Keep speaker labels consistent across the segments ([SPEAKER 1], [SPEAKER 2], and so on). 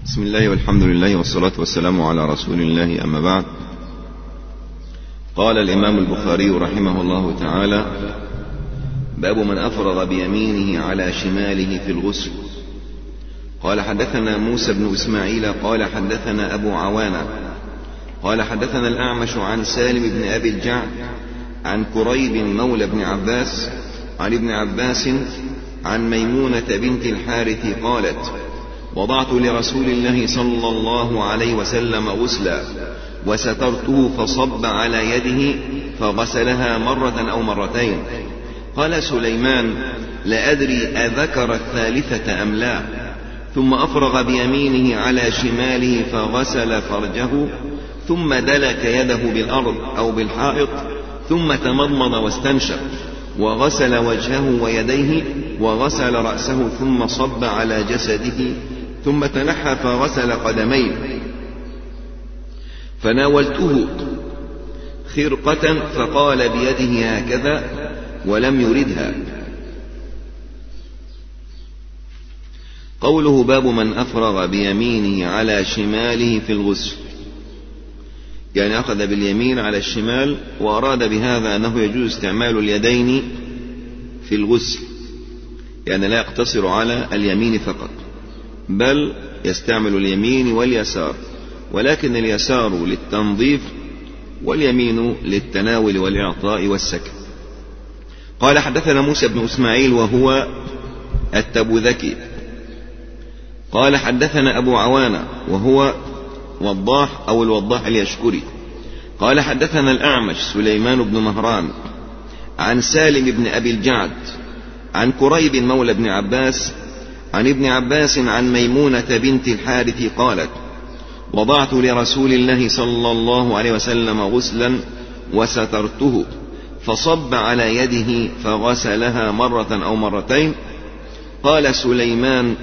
[SPEAKER 1] بسم الله والحمد لله والصلاة والسلام على رسول الله، أما بعد. قال الإمام البخاري رحمه الله تعالى: باب من أفرغ بيمينه على شماله في الغسل. قال حدثنا موسى بن إسماعيل قال حدثنا أبو عوانة قال حدثنا الأعمش عن سالم بن أبي الجعد عن كريب مولى بن عباس عن ابن عباس عن ميمونة بنت الحارث قالت: وضعت لرسول الله صلى الله عليه وسلم غسلا وسترته فصب على يده فغسلها مرة أو مرتين. قال سليمان: لا أدري أذكر الثالثة أم لا. ثم أفرغ بيمينه على شماله فغسل فرجه، ثم دلك يده بالأرض أو بالحائط، ثم تمضمض واستنشق، وغسل وجهه ويديه، وغسل رأسه، ثم صب على جسده، ثم تنحى فغسل قدميه. فناولته خرقة فقال بيده هكذا ولم يردها. قوله: باب من أفرغ بيمينه على شماله في الغسل، يعني أخذ باليمين على الشمال، وأراد بهذا أنه يجوز استعمال اليدين في الغسل، يعني لا يقتصر على اليمين فقط، بل يستعمل اليمين واليسار، ولكن اليسار للتنظيف واليمين للتناول والإعطاء والسكن. قال حدثنا موسى بن إسماعيل وهو التبوذكي قال حدثنا أبو عوانة وهو وضاح أو الوضاح اليشكري قال حدثنا الأعمش سليمان بن مهران عن سالم بن أبي الجعد عن كريب مولى بن عباس عن ابن عباس عن ميمونة بنت الحارث قالت: وضعت لرسول الله صلى الله عليه وسلم غسلا وسترته فصب على يده فغسلها مرة أو مرتين. قال سليمان: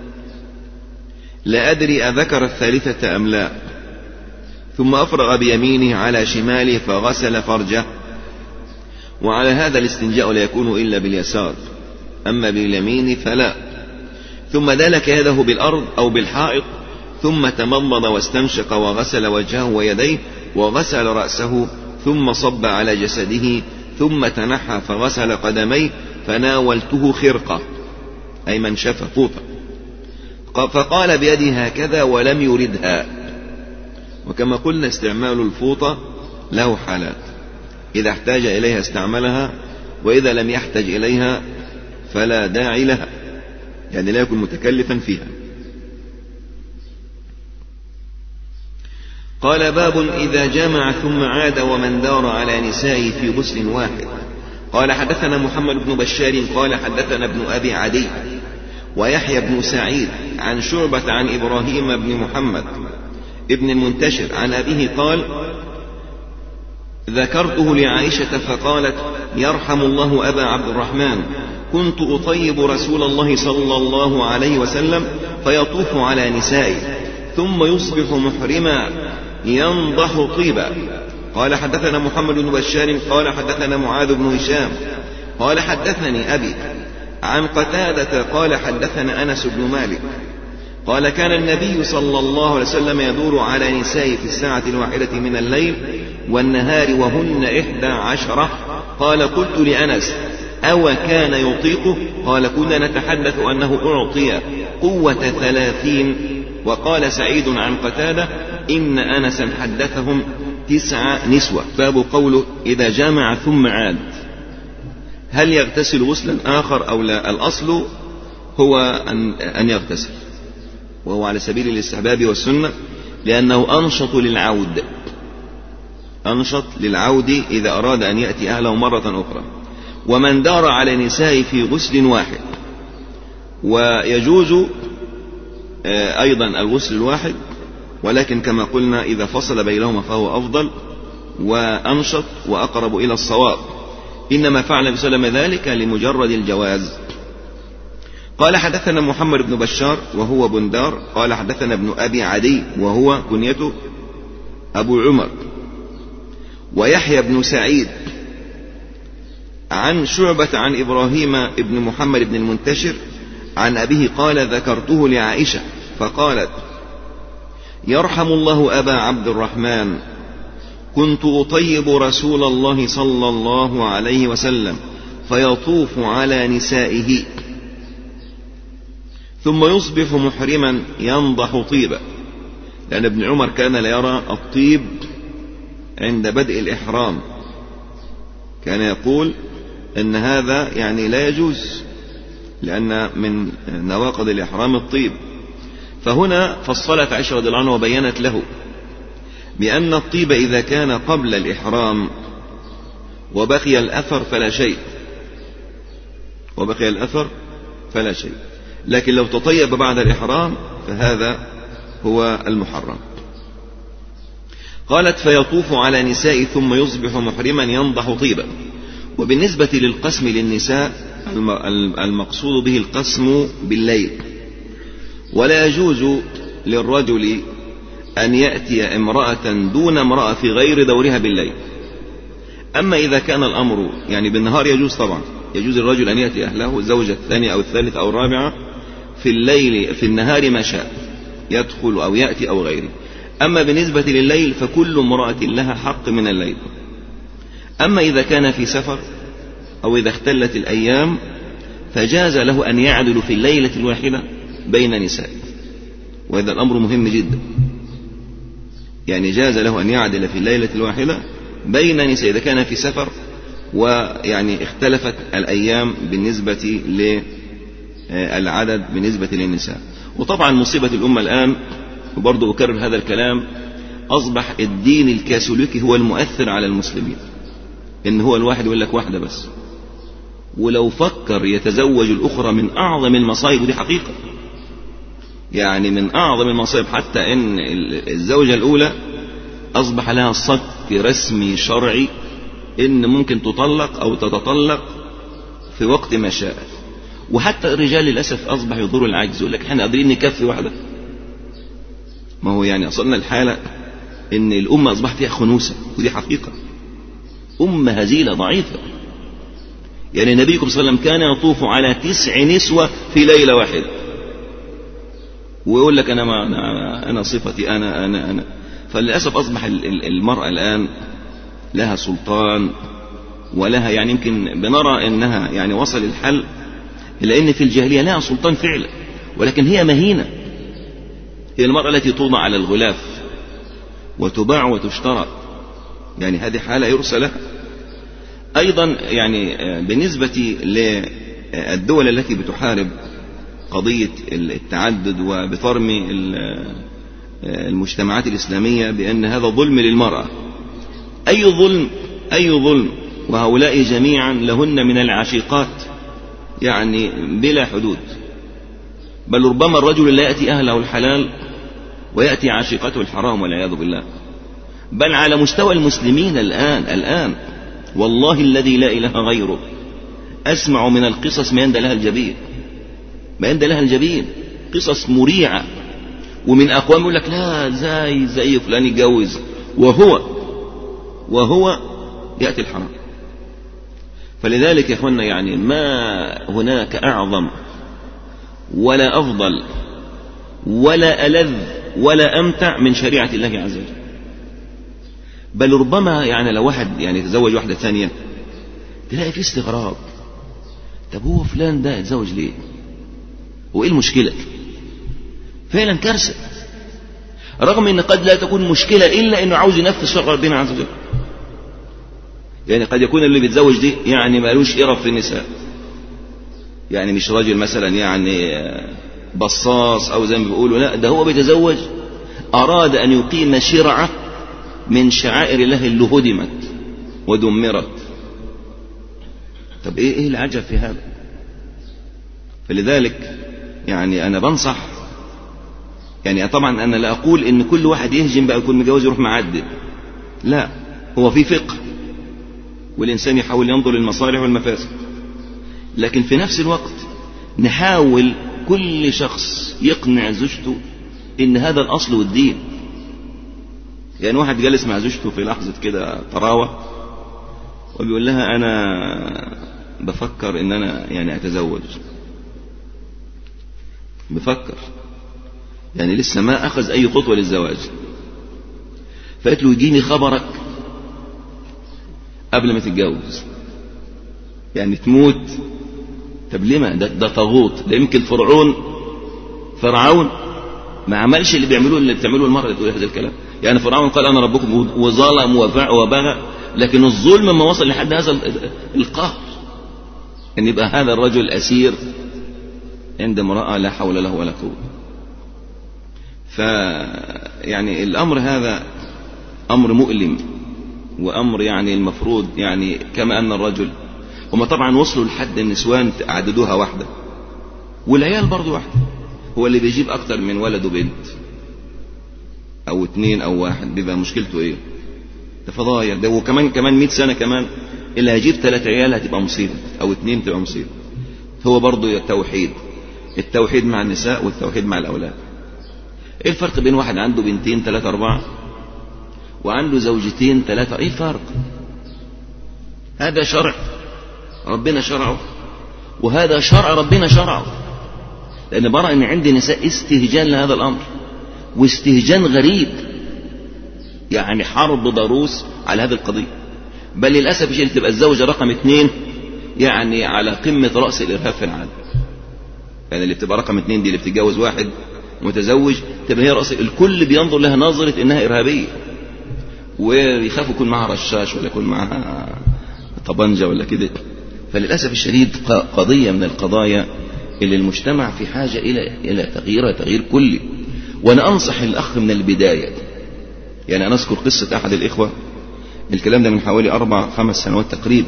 [SPEAKER 1] لا أدري أذكر الثالثة أم لا. ثم أفرغ بيمينه على شماله فغسل فرجه. وعلى هذا الاستنجاء لا يكون إلا باليسار، أما باليمين فلا. ثم دلك يده بالأرض أو بالحائط، ثم تمضمض واستنشق، وغسل وجهه ويديه، وغسل رأسه، ثم صب على جسده، ثم تنحى فغسل قدميه. فناولته خرقة أي منشفة فوطة، فقال بيده هكذا ولم يردها. وكما قلنا استعمال الفوطة له حالات: إذا احتاج إليها استعملها، وإذا لم يحتج إليها فلا داعي لها، يعني لا يكون متكلفا فيها. قال: باب إذا جامع ثم عاد ومن دار على نسائه في غسل واحد. قال حدثنا محمد بن بشار قال حدثنا ابن أبي عدي ويحيى بن سعيد عن شعبة عن إبراهيم بن محمد ابن المنتشر عن أبيه قال: ذكرته لعائشة فقالت: يرحم الله أبا عبد الرحمن، كنت أطيب رسول الله صلى الله عليه وسلم فيطوف على نسائه ثم يصبح محرما ينضح طيبا. قال حدثنا محمد بن بشار قال حدثنا معاذ بن هشام قال حدثني أبي عن قتادة قال حدثنا أنس بن مالك قال: كان النبي صلى الله عليه وسلم يدور على نسائه في الساعة الواحدة من الليل والنهار وهن 11. قال: قلت لأنس: أو كان يطيقه؟ قال: كنا نتحدث أنه أعطي قوة 30. وقال سعيد عن قتادة: إن أنسا حدثهم 9 نسوة. باب قوله: إذا جامع ثم عاد، هل يغتسل غسلا آخر أو لا؟ الأصل هو أن يغتسل، وهو على سبيل الاستحباب والسنة، لأنه أنشط للعود إذا أراد أن يأتي أهله مرة أخرى. ومن دار على نسائه في غسل واحد، ويجوز أيضا الغسل الواحد، ولكن كما قلنا إذا فصل بينهما فهو أفضل وأنشط وأقرب إلى الصواب، إنما فعل النبي صلى الله عليه وسلم ذلك لمجرد الجواز. قال حدثنا محمد بن بشار وهو بندار قال حدثنا ابن أبي عدي وهو كنيته أبو عمر ويحيى بن سعيد عن شعبة عن إبراهيم بن محمد بن المنتشر عن أبيه قال: ذكرته لعائشة فقالت: يرحم الله أبا عبد الرحمن، كنت أطيب رسول الله صلى الله عليه وسلم فيطوف على نسائه ثم يصبح محرما ينضح طيبا. لأن ابن عمر كان لا يرى الطيب عند بدء الإحرام، كان يقول أن هذا يعني لا يجوز، لأن من نواقض الإحرام الطيب. فهنا فصلت عائشة رضي الله عنها وبينت له بأن الطيب إذا كان قبل الإحرام وبقي الأثر فلا شيء، وبقي الأثر فلا شيء، لكن لو تطيب بعد الإحرام فهذا هو المحرم. قالت فيطوف على نساء ثم يصبح محرما ينضح طيبا. وبالنسبة للقسم للنساء المقصود به القسم بالليل، ولا يجوز للرجل أن يأتي امرأة دون امرأة في غير دورها بالليل. أما إذا كان الأمر يعني بالنهار يجوز طبعا، يجوز الرجل أن يأتي أهله الزوجة الثانية أو الثالثة أو الرابعة في الليل في النهار ما شاء، يدخل أو يأتي أو غيره. أما بالنسبة لليل فكل امرأة لها حق من الليل. أما إذا كان في سفر أو إذا اختلت الأيام فجاز له أن يعدل في الليلة الواحدة بين نساء، وهذا الأمر مهم جدا. يعني جاز له أن يعدل في الليلة الواحدة بين نساء إذا كان في سفر ويعني اختلفت الأيام بالنسبة للعدد بالنسبة للنساء. وطبعا مصيبة الأمة الآن، وبرضه أكرر هذا الكلام، أصبح الدين الكاثوليكي هو المؤثر على المسلمين، إن هو الواحد يقول لك واحدة بس، ولو فكر يتزوج الأخرى من أعظم المصائب، ودي حقيقة يعني من أعظم المصائب، حتى إن الزوجة الأولى أصبح لها صك رسمي شرعي إن ممكن تطلق أو تتطلق في وقت ما شاء. وحتى الرجال للأسف أصبح يضر العجز، يقول لك إحنا قادرين نكفي واحدة. ما هو يعني أصلنا الحالة إن الأمة أصبح فيها خنوسة، ودي حقيقة، أمة هزيلة ضعيفة. يعني نبيكم صلى الله عليه وسلم كان يطوف على 9 نسوة في ليلة واحدة، ويقول لك أنا صفتي أنا. فللأسف أصبح المرأة الآن لها سلطان ولها يعني يمكن بنرى أنها يعني وصل الحل إلى أن في الجاهلية لها سلطان فعلا، ولكن هي مهينة. هي المرأة التي توضع على الغلاف وتباع وتشترى، يعني هذه حالة يرسل لها. أيضا يعني بالنسبة للدول التي بتحارب قضية التعدد وبفرم المجتمعات الإسلامية بأن هذا ظلم للمرأة، أي ظلم، وهؤلاء جميعا لهن من العشيقات يعني بلا حدود. بل ربما الرجل لا يأتي أهله الحلال ويأتي عشيقته الحرام والعياذ بالله. بل على مستوى المسلمين الآن والله الذي لا إله غيره أسمع من القصص ما يندى لها الجبين، قصص مريعة. ومن أقوام يقول لك لا زي فلان يتجوز وهو يأتي الحرام. فلذلك يا أخوانا يعني ما هناك أعظم ولا أفضل ولا ألذ ولا أمتع من شريعة الله عز وجل. بل ربما يعني لو واحد يعني يتزوج واحدة ثانية تلاقي فيه استغراب، طب هو فلان ده يتزوج ليه؟ وإيه المشكلة؟ فعلا كارثة، رغم أن قد لا تكون مشكلة إلا أنه عاوز ينفذ شرع ربنا عز وجل. يعني قد يكون اللي بيتزوج دي يعني مالوش إرف في النساء، يعني مش راجل مثلا يعني بصاص أو زي ما بيقولوا، لا، ده هو بيتزوج أراد أن يقيم شرعة من شعائر الله اللي هدمت ودمرت. طب إيه العجب في هذا؟ فلذلك يعني أنا بنصح، يعني طبعا أنا لا أقول إن كل واحد يهجم بقى يكون متجوز يروح معدل، لا، هو في فقه والإنسان يحاول ينظر للمصالح والمفاسد، لكن في نفس الوقت نحاول كل شخص يقنع زوجته إن هذا الأصل والدين. يعني واحد جالس مع زوجته في لحظة كده طراوة وبيقول لها أنا بفكر إن أنا يعني أتزوج، بفكر، يعني لسه ما أخذ أي خطوة للزواج. فقالت له يجيني خبرك قبل ما تتجوز، يعني تموت. طب ليه؟ ما ده طاغوت، ده يمكن فرعون ما عملش اللي بتعملوه المرأة اللي تقول هذا الكلام. يعني فرعون قال أنا ربكم وظلم وبغى، لكن الظلم ما وصل لحد هذا القهر، أن يبقى هذا الرجل أسير عند امرأة لا حول له ولا قوة. يعني الأمر هذا أمر مؤلم، وأمر يعني المفروض يعني كما أن الرجل، هم طبعا وصلوا لحد النسوان عددوها واحدة، والعيال برضو واحدة. هو اللي بيجيب أكتر من ولد وبنت أو 2 أو 1 بيبقى مشكلته إيه؟ ده فضايا ده. وكمان 100 سنة كمان اللي هيجيب 3 عيال هتبقى مصيبة، أو 2 تبقى مصيبة. هو برضو التوحيد مع النساء والتوحيد مع الأولاد. إيه الفرق بين واحد عنده 2 3 4 وعنده 2 3؟ إيه الفرق؟ هذا شرع ربنا شرعه، وهذا شرع ربنا شرعه. لأن برأى أن عندي نساء استهجان لهذا الأمر، واستهجان غريب، يعني حرب ضروس على هذه القضية. بل للأسف الشديد تبقى الزوجة رقم 2 يعني على قمة رأس الإرهاب في العالم. يعني اللي بتبقى رقم 2 دي اللي بتتجوز واحد متزوج تبقى هي رأس، الكل بينظر لها نظرة إنها إرهابية، ويخافوا يكون معها رشاش ولا يكون معها طبنجة ولا كده. فللأسف الشديد قضية من القضايا اللي المجتمع في حاجة إلى تغيير كلي. وأنا أنصح الأخ من البداية. يعني أنا أذكر قصة أحد الإخوة، الكلام ده من حوالي 4-5 سنوات تقريبا.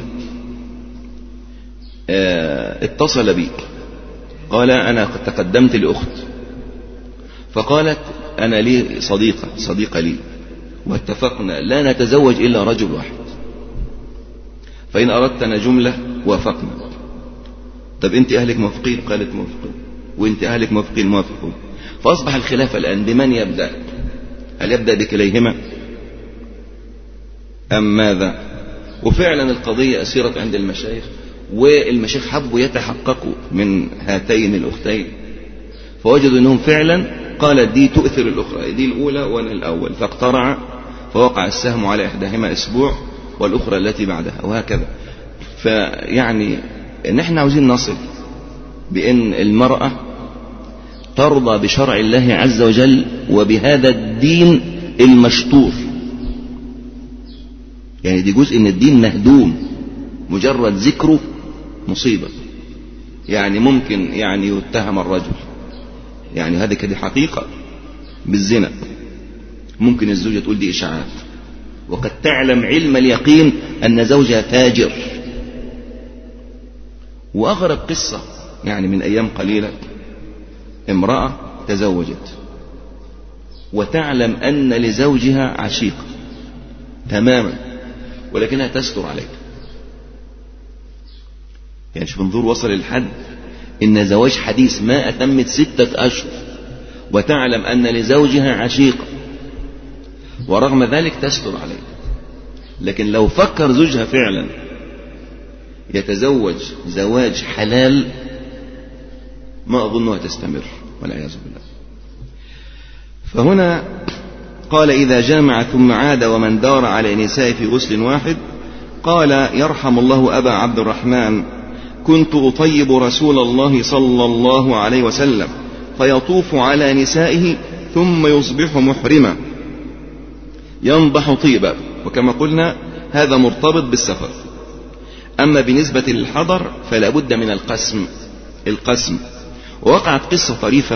[SPEAKER 1] اتصل بي قال أنا قد تقدمت لأخت، فقالت أنا لي صديقة لي، واتفقنا لا نتزوج إلا رجل واحد، فإن أردتنا جملة وافقنا. طب أنت أهلك موافقين؟ قالت موافقين. وأنت أهلك موافقين؟ موافقون. فأصبح الخلاف الآن بمن يبدأ؟ هل يبدأ بكليهما أم ماذا؟ وفعلا القضية أسيرت عند المشايخ، والمشايخ حبوا يتحققوا من هاتين الأختين، فوجدوا أنهم فعلا قالت دي تؤثر الأخرى، دي الأولى وأنا الأول، فاقترع فوقع السهم على إحداهما أسبوع والأخرى التي بعدها، وهكذا. فيعني نحن عاوزين نصل بأن المرأة ترضى بشرع الله عز وجل وبهذا الدين المشطوف. يعني دي جزء من الدين مهدوم، مجرد ذكره مصيبة. يعني ممكن يعني يتهم الرجل، يعني هذه كده حقيقة بالزنا، ممكن الزوجة تقول دي إشاعات، وقد تعلم علم اليقين أن زوجها فاجر. وأغرب قصة يعني من أيام قليلة، امرأة تزوجت وتعلم أن لزوجها عشيقة تماما، ولكنها تستر عليه. يعني شوف انظر وصل الحد إن زواج حديث ما أتمت 6 أشهر وتعلم أن لزوجها عشيقة، ورغم ذلك تستر عليه. لكن لو فكر زوجها فعلا يتزوج زواج حلال ما أظنها تستمر، والعياذ بالله. فهنا قال إذا جامع ثم عاد ومن دار على نساء في غسل واحد. قال يرحم الله أبا عبد الرحمن كنت أطيب رسول الله صلى الله عليه وسلم فيطوف على نسائه ثم يصبح محرما ينضح طيبا. وكما قلنا هذا مرتبط بالسفر. أما بالنسبة للحضر فلا بد من القسم. ووقعت قصة طريفة،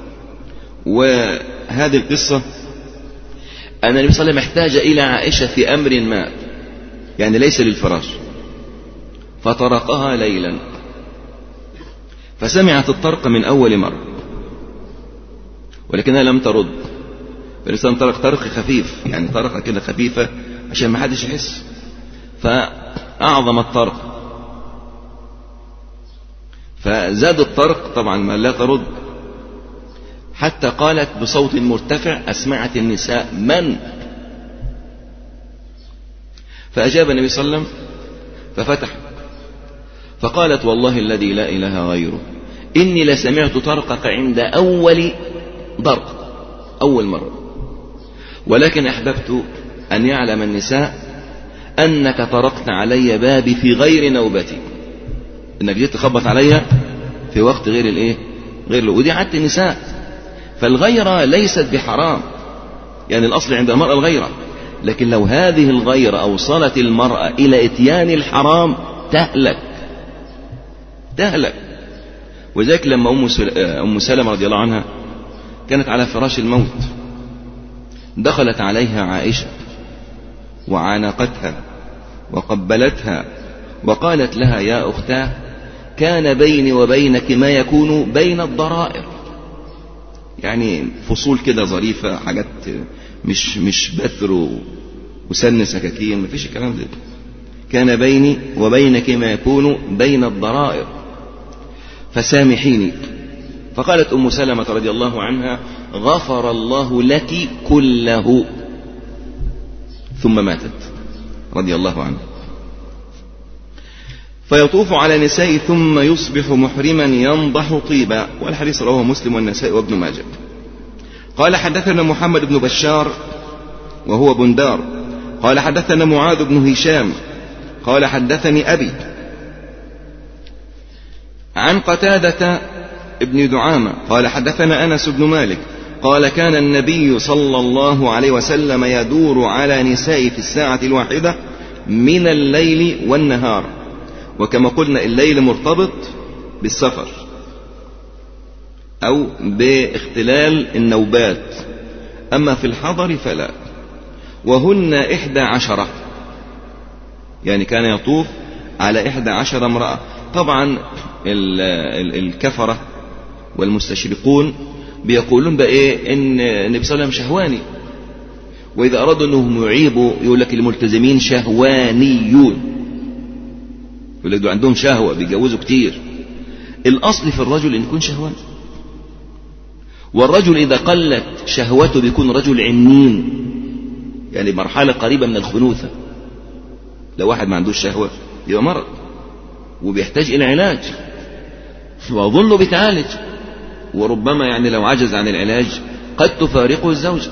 [SPEAKER 1] وهذه القصة أن النبي صلى الله عليه وسلم احتاج إلى عائشة في أمر ما، يعني ليس للفراش، فطرقها ليلا فسمعت الطرق من أول مرة ولكنها لم ترد. فالإنسان طرق خفيف، يعني طرقة كده خفيفة عشان ما حدش يحس، فأعظم الطرق فزاد الطرق طبعا ما لا ترد، حتى قالت بصوت مرتفع أسمعت النساء من؟ فأجاب النبي صلى الله عليه وسلم ففتح، فقالت والله الذي لا إله غيره إني لسمعت طرقك عند أول ضرق. أول مرة. ولكن أحببت أن يعلم النساء أنك طرقت علي بابي في غير نوبتي، إنك جيت تخبط علي في وقت غير الإيه، غير ودي عادة النساء. فالغيرة ليست بحرام، يعني الأصل عند المرأة الغيرة، لكن لو هذه الغيرة أوصلت المرأة إلى إتيان الحرام تهلك. وذلك لما أم سلمة رضي الله عنها كانت على فراش الموت، دخلت عليها عائشة وعانقتها وقبلتها وقالت لها: يا أختاه، كان بيني وبينك ما يكون بين الضرائر، يعني فصول كده ظريفة، حاجات مش بثر وسن سكاكين، مفيش الكلام ده. كان بيني وبينك ما يكون بين الضرائر فسامحيني. فقالت أم سلمة رضي الله عنها: غفر الله لك كله. ثم ماتت رضي الله عنها. فيطوف على نساء ثم يصبح محرما ينضح طيبا. والحديث رواه مسلم والنسائي وابن ماجه. قال: حدثنا محمد بن بشار وهو بندار قال: حدثنا معاذ بن هشام قال: حدثني أبي عن قتادة ابن دعامة قال: حدثنا أنس بن مالك قال: كان النبي صلى الله عليه وسلم يدور على نساء في الساعة الواحدة من الليل والنهار، وكما قلنا الليل مرتبط بالسفر أو باختلال النوبات، أما في الحضر فلا. وهن 11، يعني كان يطوف على 11 امرأة. طبعا الكفرة والمستشرقون بيقولون بقى إيه، إن النبي صلى الله عليه وسلم شهواني، وإذا أرادوا أنهم يعيبوا يقول لك الملتزمين شهوانيون، يقول لك دول عندهم شهوة بيجوزوا كتير. الأصل في الرجل أن يكون شهوان، والرجل إذا قلت شهوته بيكون رجل عنين، يعني مرحلة قريبة من الخنوثة. لو واحد ما عندوش شهوة يبقى مرض وبيحتاج إلى علاج، وأظنه بيتعالج، وربما يعني لو عجز عن العلاج قد تفارقه الزوجة.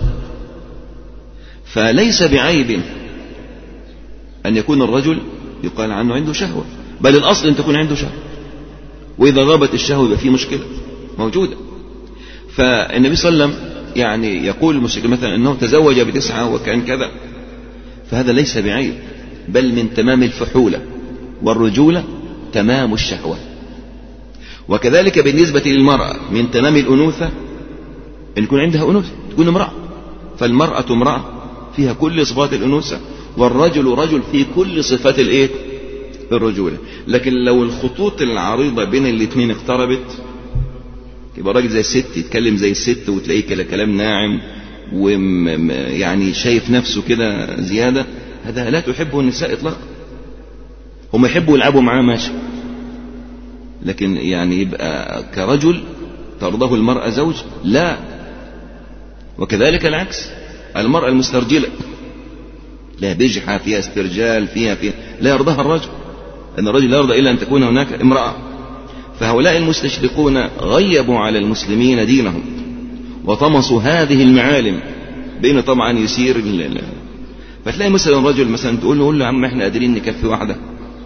[SPEAKER 1] فليس بعيب أن يكون الرجل يقال عنه عنده شهوة، بل الأصل أن تكون عنده شهوة، وإذا غابت الشهوة يبقى فيه مشكلة موجودة. فالنبي صلى الله عليه وسلم يعني يقول المشرك مثلا أنه تزوج ب9 وكان كذا، فهذا ليس بعيب، بل من تمام الفحولة والرجولة تمام الشهوة. وكذلك بالنسبة للمرأة من تمام الأنوثة أن يكون عندها أنوثة، تكون امرأة. فالمرأة امرأة فيها كل صفات الأنوثة، والرجل رجل في كل صفات الإيه؟ الرجولة. لكن لو الخطوط العريضة بين الاثنين اقتربت يبقى الراجل زي الست، يتكلم زي الست وتلاقيه كده كلام ناعم ويعني شايف نفسه كده زيادة، هذا لا تحبه النساء إطلاقا. هم يحبوا يلعبوا معاه ماشي، لكن يعني يبقى كرجل ترضاه المرأة زوج لا. وكذلك العكس، المرأة المسترجلة لا بجحة فيها استرجال فيها لا يرضاها الرجل، أن الرجل لا يرضى إلا أن تكون هناك امرأة. فهؤلاء المستشرقون غيبوا على المسلمين دينهم وطمسوا هذه المعالم، بينه طبعا يسير فتلاقي مثلا رجل مثلا تقول له يا عم احنا قادرين نكفي واحدة.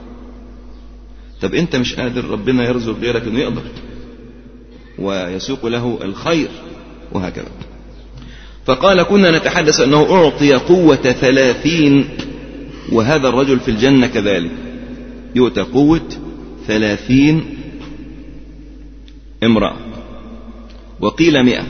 [SPEAKER 1] طب انت مش قادر، ربنا يرزق غيرك انه يقدر ويسوق له الخير، وهكذا. فقال: كنا نتحدث أنه أعطي قوة 30، وهذا الرجل في الجنة كذلك يؤتى قوة 30 امرأة. وقيل 100،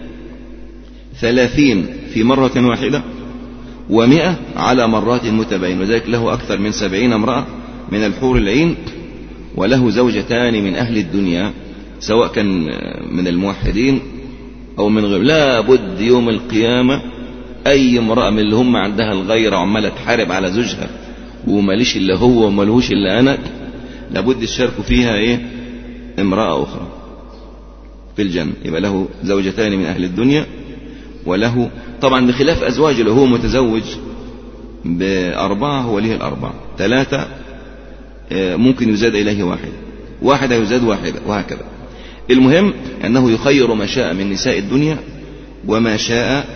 [SPEAKER 1] 30 في مرة واحدة، و100 على مرات متباينة، وذلك له أكثر من 70 امرأة من الحور العين، وله زوجتان من أهل الدنيا، سواء كان من الموحدين أو من غير. لا بد يوم القيامة أي امرأة من اللي هم عندها الغيرة وعمالة تحارب على زوجها وماليش إلا هو ومالهوش إلا أنا، لابد يشاركوا فيها إيه؟ امرأة أخرى في الجنة. يبقى له زوجتان من أهل الدنيا، وله طبعا بخلاف أزواجه، لو هو متزوج ب4 هو له 4، 3 ممكن يزاد إليه 1 يزاد 1، وهكذا. المهم أنه يخير ما شاء من نساء الدنيا وما شاء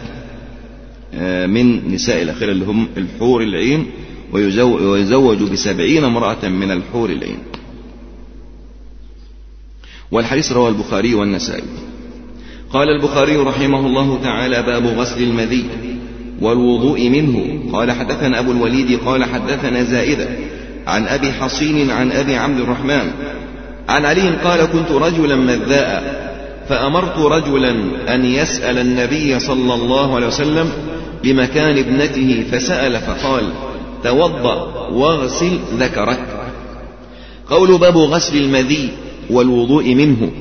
[SPEAKER 1] من نساء الآخرة اللي هم الحور العين، ويزوج ب70 امرأة من الحور العين. والحديث رواه البخاري والنسائي. قال البخاري رحمه الله تعالى: باب غسل المذي والوضوء منه. قال حدثنا أبو الوليد قال حدثنا زائدة عن أبي حصين عن أبي عبد الرحمن عن علي قال: كنت رجلا مذاء فأمرت رجلا أن يسأل النبي صلى الله عليه وسلم بمكان ابنته، فسأل فقال: توضأ واغسل ذكرك. قول باب غسل المذي والوضوء منه.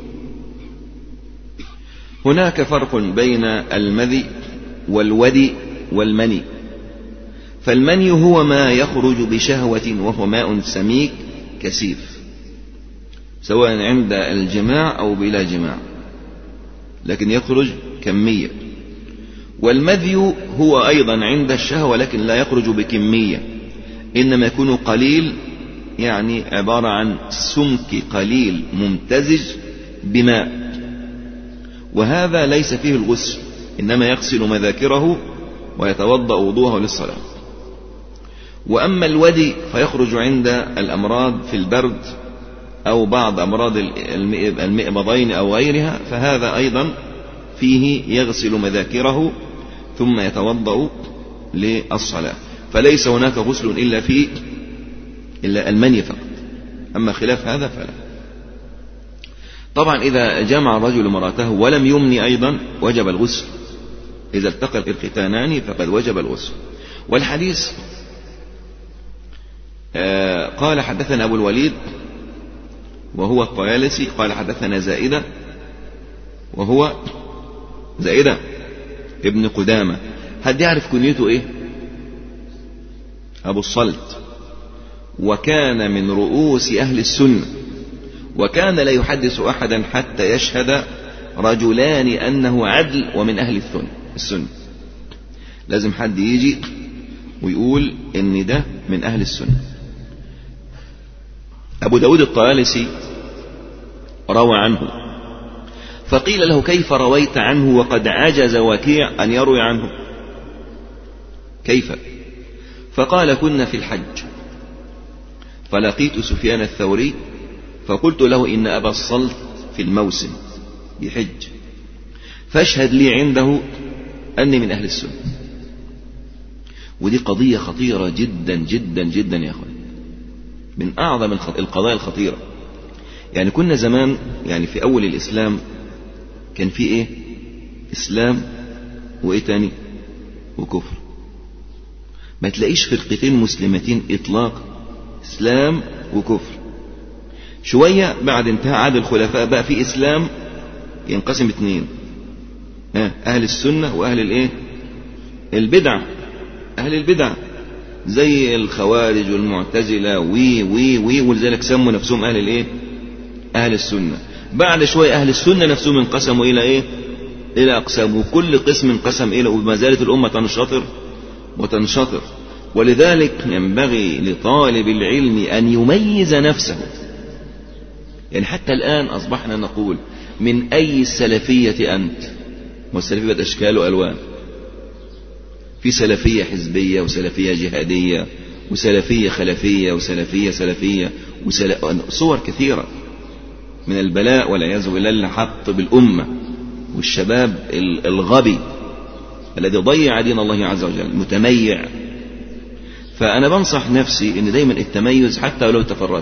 [SPEAKER 1] هناك فرق بين المذي والودي والمني. فالمني هو ما يخرج بشهوة وهو ماء سميك كثيف، سواء عند الجماع أو بلا جماع، لكن يخرج كمية. والمذي هو أيضا عند الشهوة لكن لا يخرج بكمية، إنما يكون قليل، يعني عبارة عن سمك قليل ممتزج بماء، وهذا ليس فيه الغسل، إنما يغسل مذاكره ويتوضأ وضوءه للصلاة. وأما الودي فيخرج عند الأمراض في البرد أو بعض أمراض المئبضين أو غيرها، فهذا أيضا فيه يغسل مذاكره ثم يتوضأ للصلاة، فليس هناك غسل إلا المني فقط، أما خلاف هذا فلا. طبعا إذا جمع الرجل امرأته ولم يمني أيضا وجب الغسل، إذا التقى الختانان فقد وجب الغسل. والحديث قال حدثنا أبو الوليد وهو الطيالسي قال حدثنا زائدة وهو زائدة ابن قدامة. هل يعرف كنيته إيه؟ أبو الصلت، وكان من رؤوس أهل السنة، وكان لا يحدث أحدا حتى يشهد رجلان أنه عدل ومن أهل السنة. لازم حد يجي ويقول إن ده من أهل السنة. أبو داود الطيالسي روى عنه، فقيل له: كيف رويت عنه وقد عجز وكيع أن يروي عنه؟ كيف؟ فقال: كنا في الحج فلقيت سفيان الثوري فقلت له: إن أبا الصلت في الموسم يحج، فاشهد لي عنده أني من أهل السنة. ودي قضية خطيرة جدا جدا جدا يا أخوان، من أعظم القضايا الخطيرة. يعني كنا زمان، يعني في أول الإسلام كان في إيه؟ إسلام وإيه تاني؟ وكفر. ما تلاقيش فرقتين مسلمتين إطلاق، إسلام وكفر. شوية بعد انتهاء عهد الخلفاء بقى في إسلام ينقسم اتنين، أهل السنة وأهل الإيه؟ البدع. أهل البدع زي الخوارج والمعتزلة ولذلك سموا نفسهم أهل الإيه؟ أهل السنة. بعد شوية أهل السنة نفسهم انقسموا إلى إيه؟ إلى أقسام، وكل قسم انقسم إلى، وما زالت الأمة تنشطر وتنشطر. ولذلك ينبغي لطالب العلم أن يميز نفسه. يعني حتى الآن أصبحنا نقول: من أي السلفية أنت؟ والسلفية أشكال وألوان، في سلفية حزبية وسلفية جهادية وسلفية خلفية وسلفية سلفية صور كثيرة من البلاء والعياذ بالله اللي حط بالأمة والشباب الغبي الذي ضيع دين الله عز وجل، متميع. فأنا بنصح نفسي إن دايما التميز، حتى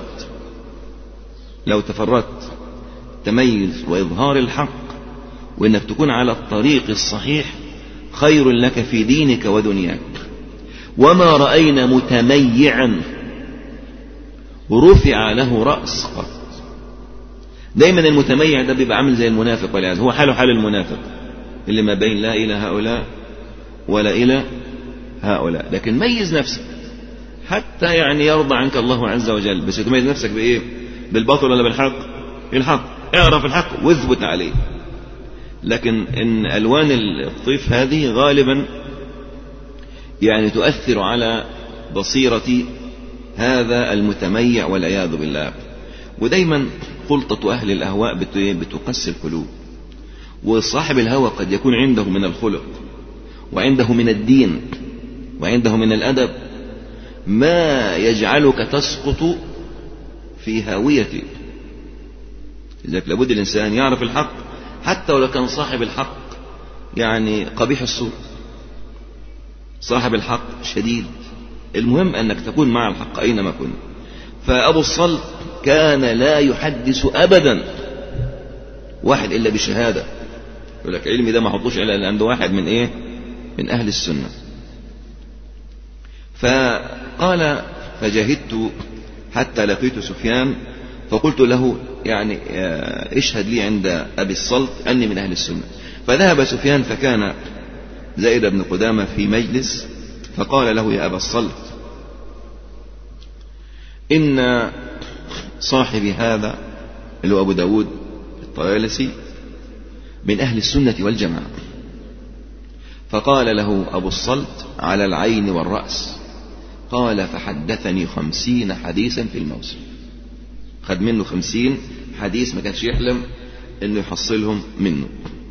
[SPEAKER 1] لو تفردت تميز وإظهار الحق وإنك تكون على الطريق الصحيح خير لك في دينك ودنياك. وما رأينا متميعا رفع له رأس قط. دايما المتميع ده بيبقى عامل زي المنافق والعياذ، هو حاله حال المنافق اللي ما بين لا إلى هؤلاء ولا إلى هؤلاء. لكن ميز نفسك حتى يعني يرضى عنك الله عز وجل. بس تميز نفسك بإيه؟ بالباطل ولا بالحق؟ الحق. اعرف الحق واثبت عليه. لكن إن ألوان الطيف هذه غالبا يعني تؤثر على بصيرة هذا المتميع والعياذ بالله. ودايما خلطة أهل الأهواء بتقسي القلوب. وصاحب الهوى قد يكون عنده من الخلق وعنده من الدين وعنده من الأدب ما يجعلك تسقط في هاويته. لذلك لابد الإنسان يعرف الحق حتى ولو كان صاحب الحق يعني قبيح الصورة، صاحب الحق شديد، المهم أنك تكون مع الحق أينما كنت. فأبو الصلت كان لا يحدث أبدا واحد إلا بشهادة، يقول لك علمي ده ما حطوش إلا عند واحد من إيه؟ من أهل السنة. فقال فجاهدت حتى لقيت سفيان فقلت له يعني اشهد لي عند أبي الصلت أني من أهل السنة. فذهب سفيان فكان زائد بن قدامة في مجلس فقال له يا أبا الصلت إن صاحبي هذا اللي هو أبو داود الطيالسي من أهل السنة والجماعة. فقال له أبو الصلت على العين والرأس. قال فحدثني 50 حديثا في الموسم، خد منه 50 حديث ما كانش يحلم انه يحصلهم منه.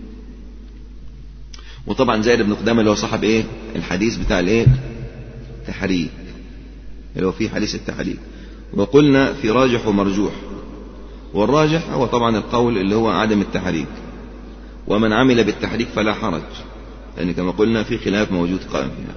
[SPEAKER 1] وطبعا زائد بن قدامة اللي هو صاحب ايه الحديث بتاع الايه التحريك، اللي هو فيه حديث التحريك. وقلنا في راجح ومرجوح، والراجح هو طبعا القول اللي هو عدم التحريك، ومن عمل بالتحريك فلا حرج، لأن كما قلنا في خلاف موجود قائم فيها.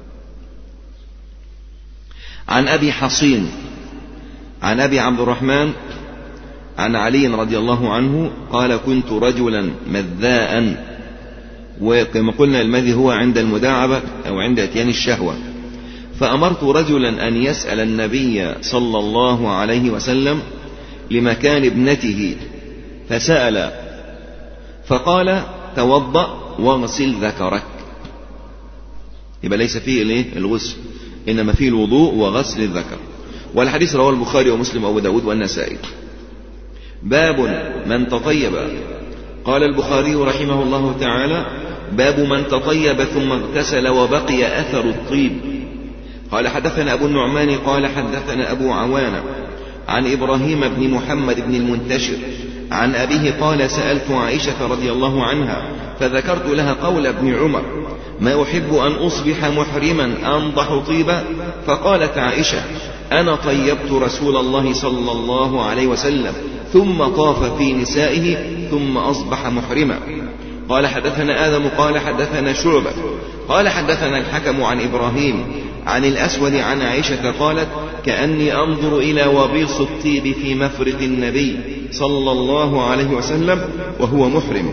[SPEAKER 1] عن أبي حصين عن أبي عبد الرحمن عن علي رضي الله عنه قال كنت رجلا مذاء، وكما قلنا المذي هو عند المداعبة أو عند اتيان الشهوة، فأمرت رجلا أن يسأل النبي صلى الله عليه وسلم لمكان ابنته، فسأل فقال توضأ واغسل ذكرك. يبقى ليس فيه الغسل، إنما فيه الوضوء وغسل الذكر. والحديث رواه البخاري ومسلم وأبو داود والنسائي. باب من تطيب. قال البخاري رحمه الله تعالى باب من تطيب ثم اغتسل وبقي أثر الطيب. قال حدثنا أبو النعمان قال حدثنا أبو عوانة عن إبراهيم بن محمد بن المنتشر عن أبيه قال سألت عائشة رضي الله عنها فذكرت لها قول ابن عمر ما أحب أن أصبح محرما أنضح طيبا، فقالت عائشة أنا طيبت رسول الله صلى الله عليه وسلم ثم طاف في نسائه ثم أصبح محرما. قال حدثنا آدم قال حدثنا شعبة قال حدثنا الحكم عن إبراهيم عن الأسود عن عائشة قالت كأني أنظر إلى وبيص الطيب في مفرق النبي صلى الله عليه وسلم وهو محرم.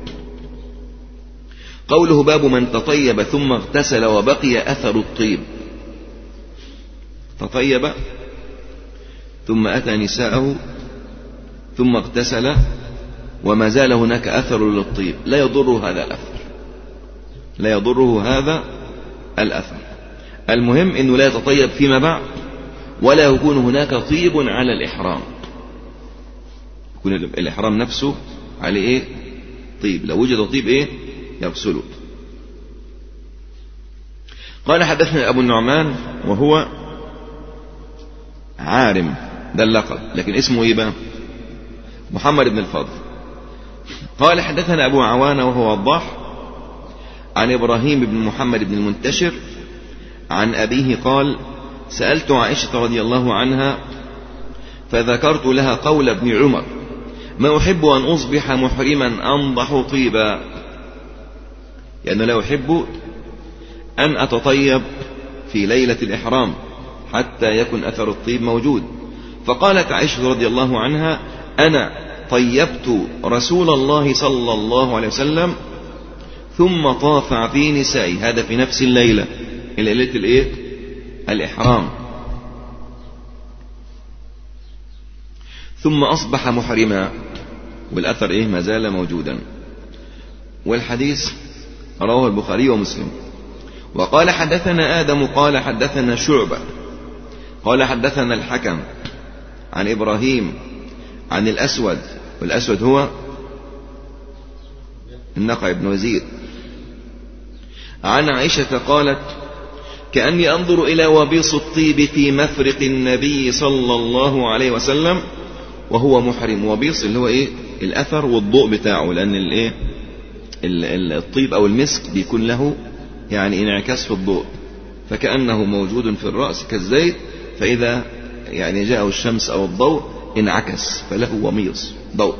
[SPEAKER 1] قوله باب من تطيب ثم اغتسل وبقي أثر الطيب. تطيب ثم أتى نساءه ثم اغتسل وما زال هناك أثر للطيب، لا يضره هذا الأثر، لا يضره هذا الأثر. المهم أنه لا يتطيب فيما بعد ولا يكون هناك طيب على الإحرام، يكون الإحرام نفسه عليه إيه؟ طيب، لو وجد طيب إيه؟ يغسله. قال حدثنا أبو النعمان وهو عارم، ده اللقب، لكن اسمه إيه بقى؟ محمد بن الفضل. قال حدثنا أبو عوانة وهو وضاح عن إبراهيم بن محمد بن المنتشر عن أبيه قال سألت عائشة رضي الله عنها فذكرت لها قول ابن عمر ما أحب أن أصبح محرما أنضح طيبا، يعني لا أحب أن أتطيب في ليلة الإحرام حتى يكن أثر الطيب موجود. فقالت عائشة رضي الله عنها أنا طيبت رسول الله صلى الله عليه وسلم ثم طاف في نسائي، هذا في نفس الليلة، ليلة الإيه؟ الإحرام، ثم أصبح محرما، والأثر إيه؟ ما زال موجودا. والحديث رواه البخاري ومسلم. وقال حدثنا آدم قال حدثنا شعبة قال حدثنا الحكم عن إبراهيم عن الأسود، والأسود هو النقع بن وزير، عن عائشة قالت كأني أنظر إلى وبيص الطيب في مفرق النبي صلى الله عليه وسلم وهو محرم. وبيص اللي هو إيه؟ الأثر والضوء بتاعه، لأن الإيه؟ الطيب أو المسك بيكون له يعني انعكاس في الضوء، فكأنه موجود في الرأس كالزيت، فإذا يعني جاءه الشمس أو الضوء انعكس فله وميص ضوء.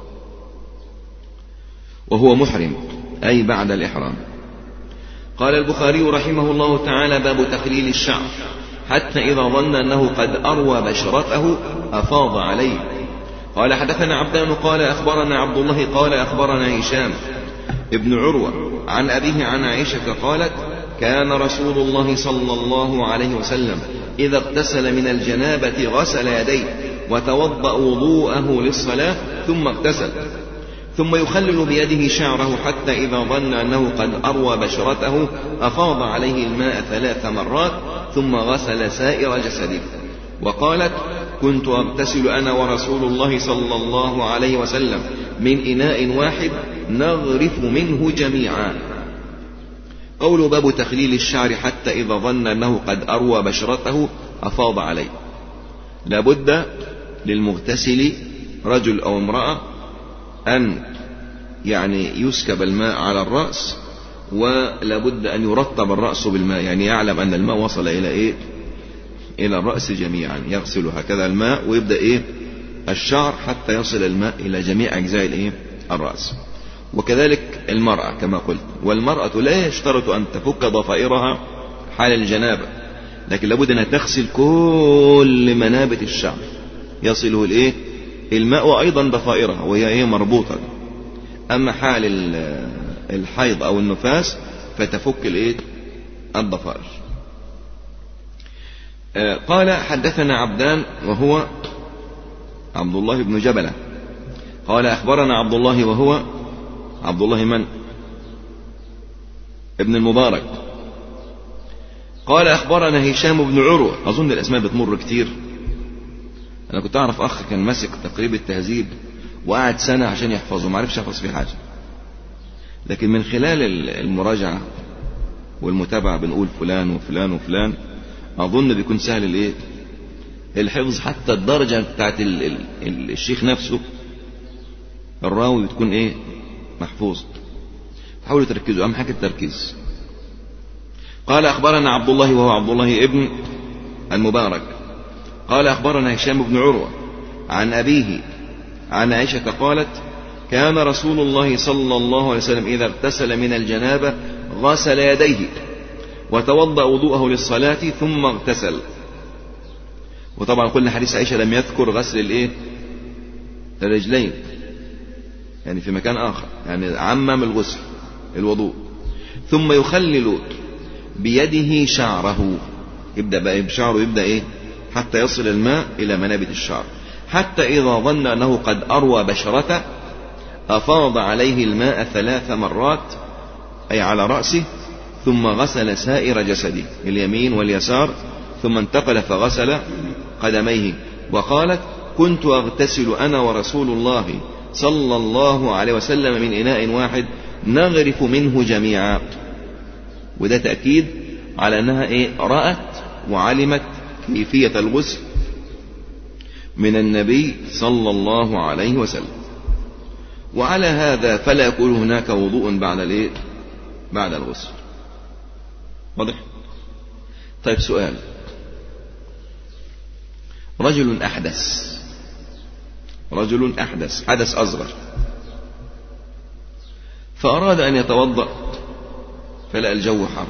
[SPEAKER 1] وهو محرم أي بعد الإحرام. قال البخاري رحمه الله تعالى: باب تخليل الشعر حتى إذا ظن أنه قد أروى بشرته أفاض عليه. قال: حدثنا عبدان قال أخبرنا عبد الله قال أخبرنا هشام ابن عروة عن أبيه عن عائشة قالت: كان رسول الله صلى الله عليه وسلم إذا اغتسل من الجنابة غسل يديه وتوضأ وضوءه للصلاة ثم اغتسل، ثم يخلل بيده شعره حتى إذا ظن أنه قد أروى بشرته أفاض عليه الماء 3 مرات ثم غسل سائر جسده. وقالت: كنت أغتسل أنا ورسول الله صلى الله عليه وسلم من إناء واحد نغرف منه جميعا. قول باب تخليل الشعر حتى إذا ظن أنه قد أروى بشرته أفاض عليه. لابد للمغتسل رجل أو امرأة أن يعني يسكب الماء على الرأس، ولابد أن يرطب الرأس بالماء، يعني يعلم أن الماء وصل إلى إلى الرأس جميعا، يغسل هكذا الماء ويبدأ الشعر حتى يصل الماء إلى جميع أجزاء الرأس. وكذلك المرأة كما قلت، والمرأة لا يشترط أن تفك ضفائرها حال الجنابة، لكن لابد أن تغسل كل منابت الشعر يصله الماء، وأيضا ضفائرها وهي مربوطة. أما حال الحيض أو النفاس فتفك الضفائر. قال: حدثنا عبدان وهو عبد الله بن جبلة قال أخبرنا عبد الله وهو عبد الله من؟ ابن المبارك. قال أخبرنا هشام بن عروة. أظن الأسماء بتمر كتير. أنا كنت أعرف أخ كان ماسك تقريب التهذيب وقعد سنة عشان يحفظه، ما عرفش يحفظ فيه حاجة، لكن من خلال المراجعة والمتابعة بنقول فلان وفلان وفلان، أظن بيكون سهل الحفظ، حتى الدرجة بتاعت الشيخ نفسه الراوي بتكون محفوظ. حاولوا تركزوا، أهم حاجة التركيز. قال أخبرنا عبد الله وهو عبد الله ابن المبارك قال أخبرنا هشام بن عروة عن أبيه عن عائشة قالت: كان رسول الله صلى الله عليه وسلم إذا اغتسل من الجنابة غسل يديه وتوضأ وضوءه للصلاة ثم اغتسل. وطبعا قلنا حديث عائشة لم يذكر غسل الرجلين، يعني في مكان آخر، يعني عمم الغسل الوضوء. ثم يخلل بيده شعره، يبدأ بقى بشعره، يبدأ حتى يصل الماء إلى منابت الشعر، حتى إذا ظن أنه قد أروى بشرته أفاض عليه الماء 3 مرات أي على رأسه، ثم غسل سائر جسده اليمين واليسار، ثم انتقل فغسل قدميه. وقالت: كنت أغتسل أنا ورسول الله صلى الله عليه وسلم من إناء واحد نغرف منه جميعا. وده تأكيد على أنها رأت وعلمت كيفية الغسل من النبي صلى الله عليه وسلم. وعلى هذا فلا يكون هناك وضوء بعد الغسل. واضح؟ طيب سؤال: رجل أحدث حدث أصغر، فأراد أن يتوضأ فلقى الجو حر،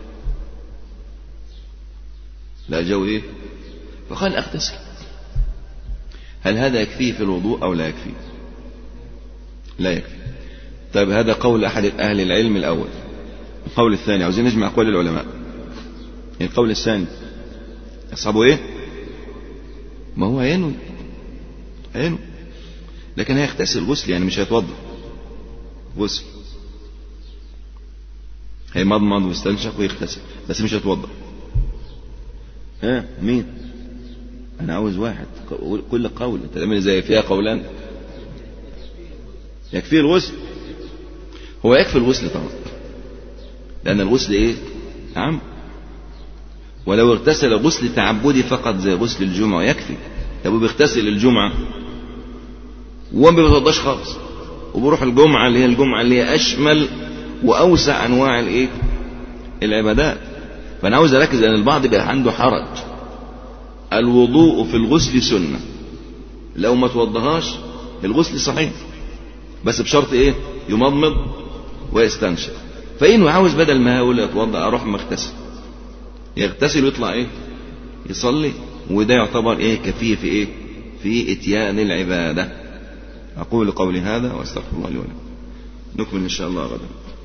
[SPEAKER 1] لا الجو فقال أغتسل. هل هذا يكفيه في الوضوء أو لا يكفيه؟ لا يكفي. طيب هذا قول أحد أهل العلم الأول. القول الثاني، عاوزين نجمع أقوال العلماء. القول الثاني أصحابه ما هو هينوي، لكن هيغتسل غسل، يعني مش هيتوضأ غسل، هيمضمض ويستنشق ويغتسل بس مش هيتوضأ. مين؟ أنا عاوز واحد، كل قول أنت تعمل زي فيها قولان. يكفيه الغسل. هو يكفي الغسل طبعا، لأن الغسل عام. ولو اغتسل غسل تعبدي فقط زي غسل الجمعة يكفي. طب بيغتسل الجمعة وما بيتوضاش خالص، وبروح الجمعة اللي هي أشمل وأوسع أنواع الإيه؟ العبادات. فأنا عاوز أركز أن البعض بقى عنده حرج. الوضوء في الغسل سنة، لو ما توضهاش الغسل صحيح، بس بشرط إيه؟ يمضمض ويستنشق. فإنه عاوز بدل ما هقول يتوضأ أروح مغتسل، يغتسل ويطلع إيه؟ يصلي، وده يعتبر إيه؟ كفيه في إيه؟ في إتيان العبادة. أقول قولي هذا وأستغفر الله لي ولكم. نكمل إن شاء الله غدا.